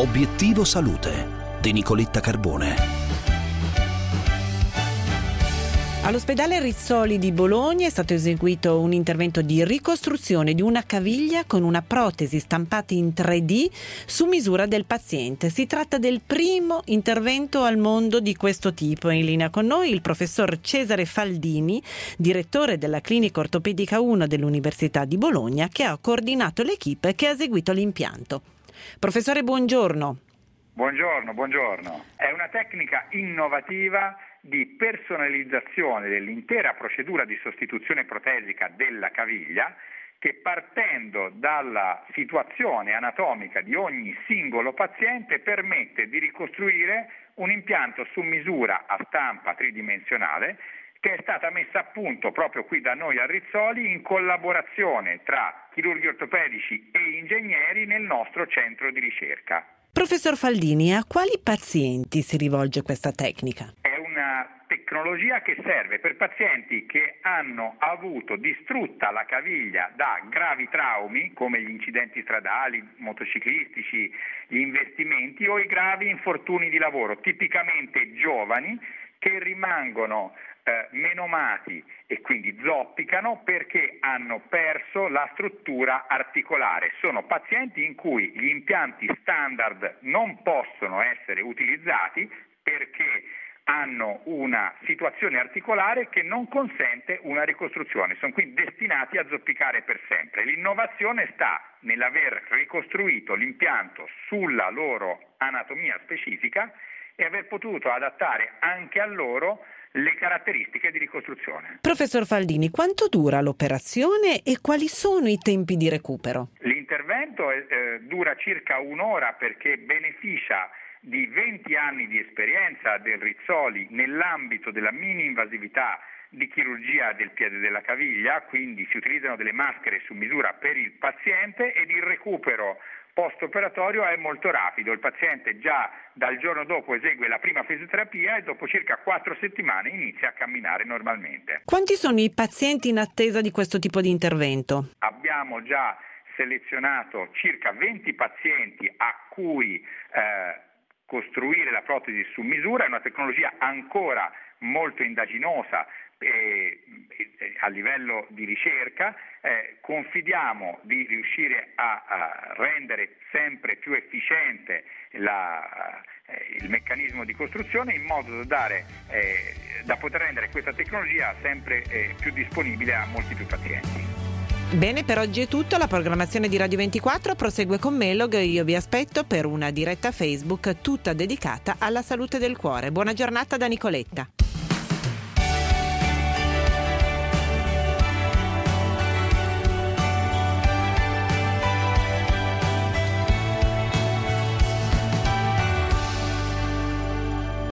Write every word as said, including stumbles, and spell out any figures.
Obiettivo Salute di Nicoletta Carbone. All'ospedale Rizzoli di Bologna è stato eseguito un intervento di ricostruzione di una caviglia con una protesi stampata in tre D su misura del paziente. Si tratta del primo intervento al mondo di questo tipo. In linea con noi il professor Cesare Faldini, direttore della Clinica Ortopedica uno dell'Università di Bologna, che ha coordinato l'equipe che ha eseguito l'impianto. Professore, buongiorno. Buongiorno, buongiorno. È una tecnica innovativa di personalizzazione dell'intera procedura di sostituzione protesica della caviglia, che partendo dalla situazione anatomica di ogni singolo paziente permette di ricostruire un impianto su misura a stampa tridimensionale che è stata messa a punto proprio qui da noi a Rizzoli in collaborazione tra chirurghi ortopedici e ingegneri nel nostro centro di ricerca. Professor Faldini, a quali pazienti si rivolge questa tecnica? È una tecnologia che serve per pazienti che hanno avuto distrutta la caviglia da gravi traumi come gli incidenti stradali, motociclistici, gli investimenti o i gravi infortuni di lavoro, tipicamente giovani che rimangono eh, menomati e quindi zoppicano perché hanno perso la struttura articolare. Sono pazienti in cui gli impianti standard non possono essere utilizzati perché hanno una situazione articolare che non consente una ricostruzione, sono quindi destinati a zoppicare per sempre. L'innovazione sta nell'aver ricostruito l'impianto sulla loro anatomia specifica e aver potuto adattare anche a loro le caratteristiche di ricostruzione. Professor Faldini, quanto dura l'operazione e quali sono i tempi di recupero? L'intervento eh, dura circa un'ora perché beneficia di venti anni di esperienza del Rizzoli nell'ambito della mini-invasività di chirurgia del piede della caviglia, quindi si utilizzano delle maschere su misura per il paziente ed il recupero post-operatorio è molto rapido. Il paziente già dal giorno dopo esegue la prima fisioterapia e dopo circa quattro settimane inizia a camminare normalmente. Quanti sono i pazienti in attesa di questo tipo di intervento? Abbiamo già selezionato circa venti pazienti a cui eh, costruire la protesi su misura. È una tecnologia ancora molto indaginosa eh, eh, a livello di ricerca. Eh, confidiamo di riuscire a, a rendere sempre più efficiente la, eh, il meccanismo di costruzione in modo da, dare, eh, da poter rendere questa tecnologia sempre eh, più disponibile a molti più pazienti. Bene, per oggi è tutto. La programmazione di Radio ventiquattro prosegue con Melog. Io vi aspetto per una diretta Facebook tutta dedicata alla salute del cuore. Buona giornata da Nicoletta.